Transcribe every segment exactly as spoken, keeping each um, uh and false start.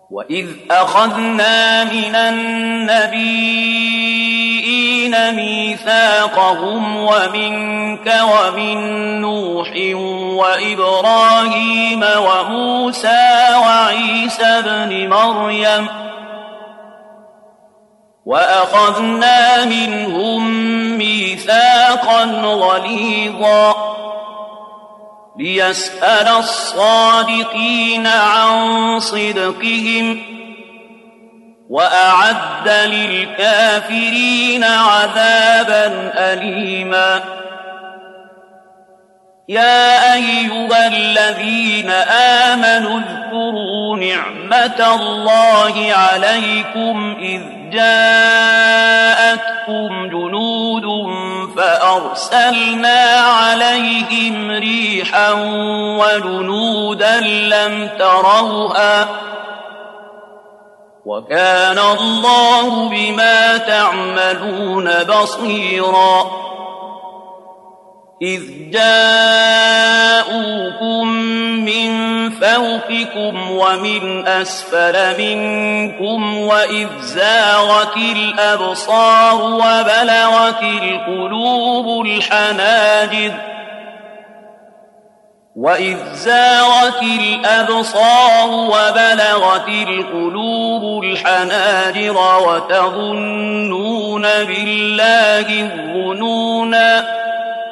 وإذ أخذنا من النبيين ميثاقهم ومنك ومن نوح وإبراهيم وموسى وعيسى ابن مريم وأخذنا منهم ميثاقا غليظا ليسأل الصادقين عن صدقهم وأعد للكافرين عذابا أليما يا أيها الذين آمنوا اذكروا نعمة الله عليكم إذ جاءتكم جنود فأرسلنا عليهم ريحا وجنودا لم تروها وكان الله بما تعملون بصيرا إذ جاءوكم من فوقكم ومن أسفل منكم وإذ زاغت الأبصار وبلغت القلوب الحناجر وإذ زاغت الأبصار وبلغت القلوب الحناجر وتظنون بالله الظنونا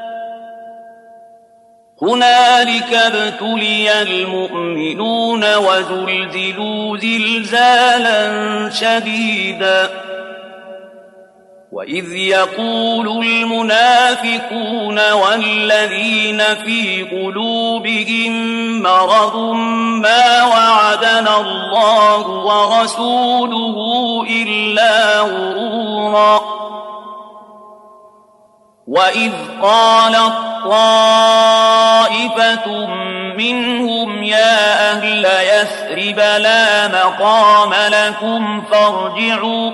هنالك ابتلي المؤمنون وزلزلوا زلزالا شديدا وإذ يقول المنافقون والذين في قلوبهم مرض ما وعدنا الله ورسوله إلا غرورا وإذ قالت طائفة منهم يا أهل يثرب لا مقام لكم فارجعوا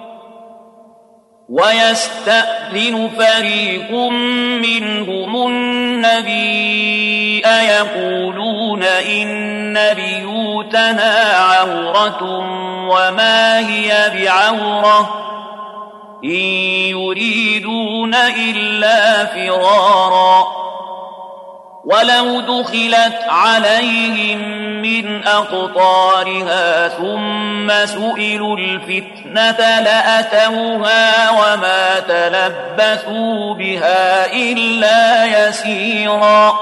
ويستأذن فريق منهم النبي يقولون إن بيوتنا عورة وما هي بعورة إن يريدون إلا فرارا ولو دخلت عليهم من أقطارها ثم سئلوا الفتنة لأتوها وما تلبثوا بها إلا يسيرا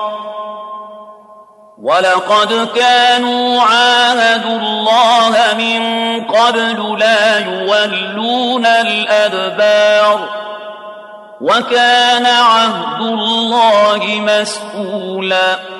ولقد كانوا عاهدوا الله من قبل لا يولون الأدبار وكان عهد الله مسئولا